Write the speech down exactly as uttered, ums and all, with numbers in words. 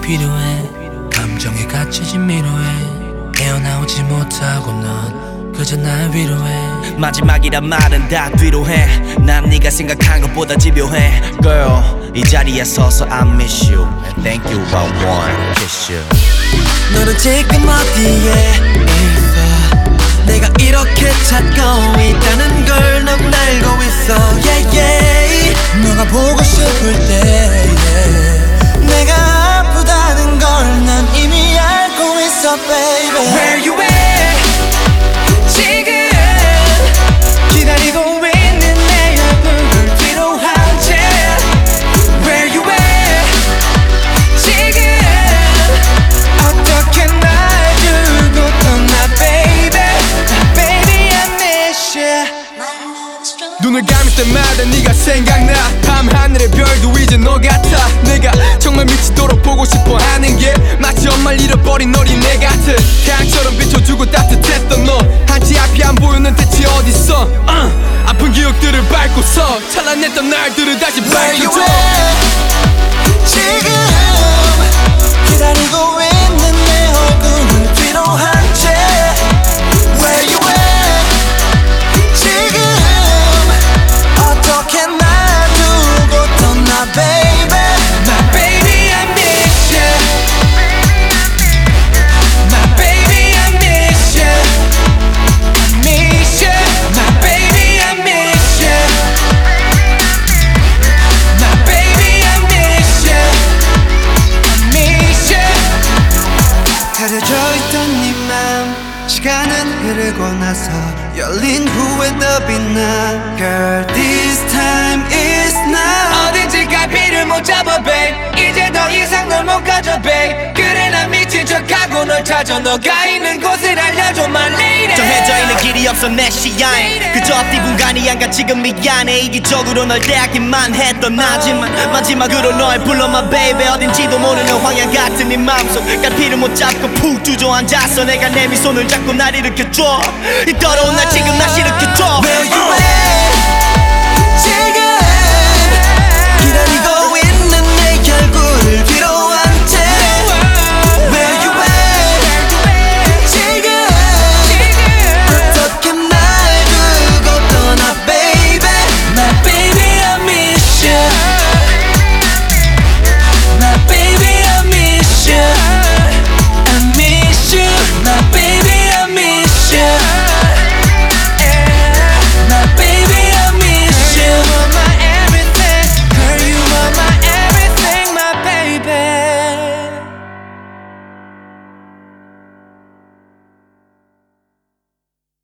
필요해. 감정에 갇혀진 미로에 헤어나오지 못하고 넌 그저 날 위로해. 마지막이란 말은 다 뒤로 해. 난 네가 생각한 것보다 집요해. Girl 이 자리에 서서 I miss you and thank you I wanna kiss you. 너는 지금 어디에 있어? 내가 이렇게 찾고 있다는 걸 넌 알고 있어. yeah, yeah. 너가 보고 싶을 때 yeah. 내가 아프다는 걸 난 이미 알고 있어 baby. Where you at? 지금 기다리고 있는 내 얼굴을 뒤로 한 채. Where you at? 지금 어떻게 날 두고 떠나 baby. Baby I miss you. 눈을 감을 때마다 네가 생각나. 밤하늘의 별도 이제 너 같아. 내가 정말 미치도록 보고 싶어 하는 게 마치 엄마를 잃어버린 어린애 같은 태양처럼 비춰주고 따뜻했던 너. 한치 앞이 안 보이는 대체 어딨어. uh, 아픈 기억들을 밟고서 찬란했던 날들을 다시 밝혀줘. 지금 기다리고 있는 내 얼굴을 뒤로 한 채. Where you at? 지금 어떻게 날 두고 떠나 baby. My baby I miss you. My baby I miss you. I miss you. My baby I miss you. My baby I miss you. I miss you. 가려져 있던 네 맘 시간은 흐르고 나서 열린 후에 더 빛나. Girl this time is now. 어딘지 갈피를 못 잡아 babe. 이제 더 이상 널 못 가져 babe. 그래 난 미친 척하고 널 찾아. 너가 있는 곳을 알려줘 my lady. 정해져 있는 길이 없어 내 시야에 그저 앞뒤 분간이 안 가. 지금 미안해 이기적으로 널 대하기만 했던 나지만 마지막으로 널 불러 my baby. 어딘지도 모르는 황양 같은 네 맘속 갈피를 못 잡고 푹 주저앉았어. 내가 내 미손을 잡고 날 일으켜줘. 이 더러운 날 지금 다시 일으켜줘. Where you at? 지금